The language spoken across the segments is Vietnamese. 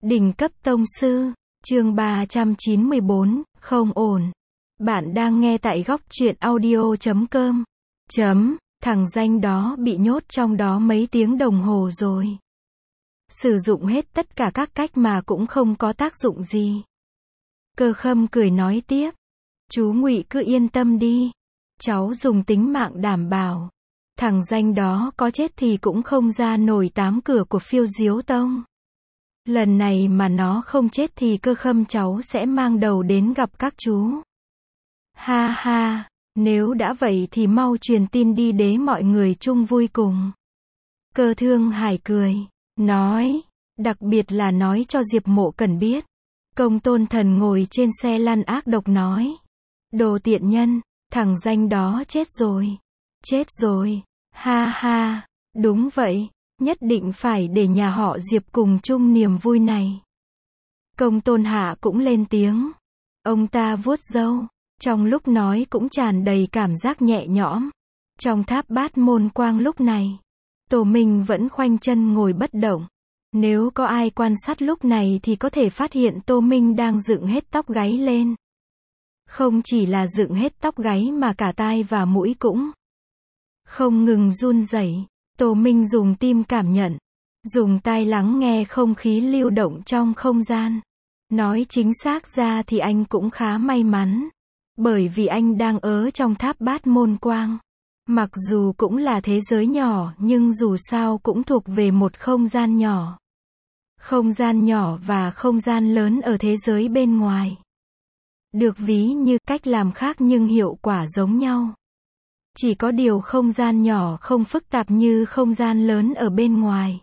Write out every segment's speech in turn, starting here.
Đỉnh cấp tông sư, chương 394, không ổn. Bạn đang nghe tại góc truyện audio.com. Thằng danh đó bị nhốt trong đó mấy tiếng đồng hồ rồi. Sử dụng hết tất cả các cách mà cũng không có tác dụng gì. Cơ Khâm cười nói tiếp. Chú Ngụy cứ yên tâm đi. Cháu dùng tính mạng đảm bảo. Thằng danh đó có chết thì cũng không ra nổi 8 cửa của Phiêu Diếu Tông. Lần này mà nó không chết thì Cơ Khâm cháu sẽ mang đầu đến gặp các chú. Ha ha, nếu đã vậy thì mau truyền tin đi để mọi người chung vui cùng. Cơ Thương Hải cười, nói, đặc biệt là nói cho Diệp Mộ Cần biết. Công Tôn Thần ngồi trên xe lăn ác độc nói. Đồ tiện nhân, thằng danh đó chết rồi. Chết rồi, ha ha, đúng vậy. Nhất định phải để nhà họ Diệp cùng chung niềm vui này. Công Tôn Hạ cũng lên tiếng. Ông ta vuốt râu, trong lúc nói cũng tràn đầy cảm giác nhẹ nhõm. Trong tháp Bát Môn Quang lúc này, Tô Minh vẫn khoanh chân ngồi bất động. Nếu có ai quan sát lúc này thì có thể phát hiện Tô Minh đang dựng hết tóc gáy lên. Không chỉ là dựng hết tóc gáy mà cả tai và mũi cũng không ngừng run rẩy. Tô Minh dùng tim cảm nhận, dùng tai lắng nghe không khí lưu động trong không gian. Nói chính xác ra thì anh cũng khá may mắn, bởi vì anh đang ở trong tháp Bát Môn Quang. Mặc dù cũng là thế giới nhỏ nhưng dù sao cũng thuộc về một không gian nhỏ. Không gian nhỏ và không gian lớn ở thế giới bên ngoài. Được ví như cách làm khác nhưng hiệu quả giống nhau. Chỉ có điều không gian nhỏ không phức tạp như không gian lớn ở bên ngoài.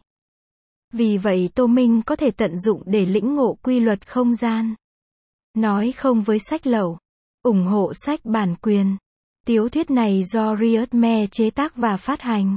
Vì vậy Tô Minh có thể tận dụng để lĩnh ngộ quy luật không gian. Nói không với sách lậu. ủng hộ sách bản quyền. Tiểu thuyết này do Riot Me chế tác và phát hành.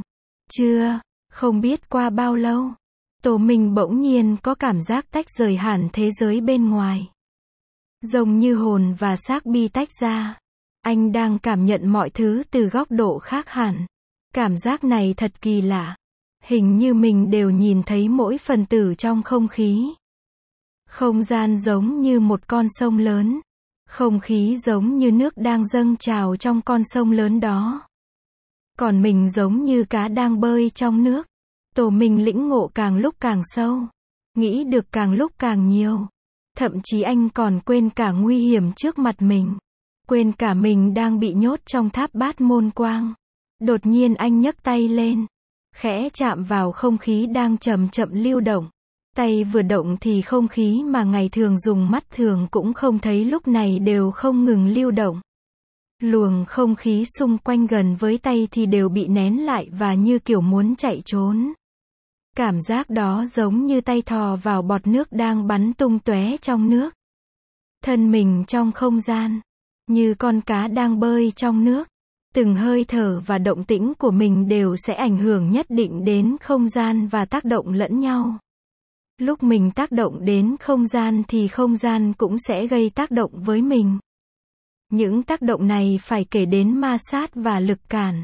Không biết qua bao lâu, Tô Minh bỗng nhiên có cảm giác tách rời hẳn thế giới bên ngoài. Giống như hồn và xác bị tách ra. Anh đang cảm nhận mọi thứ từ góc độ khác hẳn. Cảm giác này thật kỳ lạ. Hình như mình đều nhìn thấy mỗi phần tử trong không khí. Không gian giống như một con sông lớn. Không khí giống như nước đang dâng trào trong con sông lớn đó. Còn mình giống như cá đang bơi trong nước. Tô Minh lĩnh ngộ càng lúc càng sâu. Nghĩ được càng lúc càng nhiều. Thậm chí anh còn quên cả nguy hiểm trước mặt mình. Quên cả mình đang bị nhốt trong tháp Bát Môn Quang. Đột nhiên anh nhấc tay lên. Khẽ chạm vào không khí đang chậm chậm lưu động. Tay vừa động thì không khí mà ngày thường dùng mắt thường cũng không thấy lúc này đều không ngừng lưu động. Luồng không khí xung quanh gần với tay thì đều bị nén lại và như kiểu muốn chạy trốn. Cảm giác đó giống như tay thò vào bọt nước đang bắn tung tóe trong nước. Thân mình trong không gian. Như con cá đang bơi trong nước. Từng hơi thở và động tĩnh của mình đều sẽ ảnh hưởng nhất định đến không gian và tác động lẫn nhau. Lúc mình tác động đến không gian thì không gian cũng sẽ gây tác động với mình. Những tác động này phải kể đến ma sát và lực cản.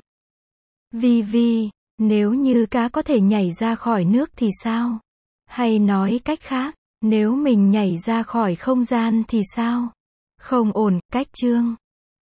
Nếu như cá có thể nhảy ra khỏi nước thì sao? Hay nói cách khác, nếu mình nhảy ra khỏi không gian thì sao? Không ổn, cách chương.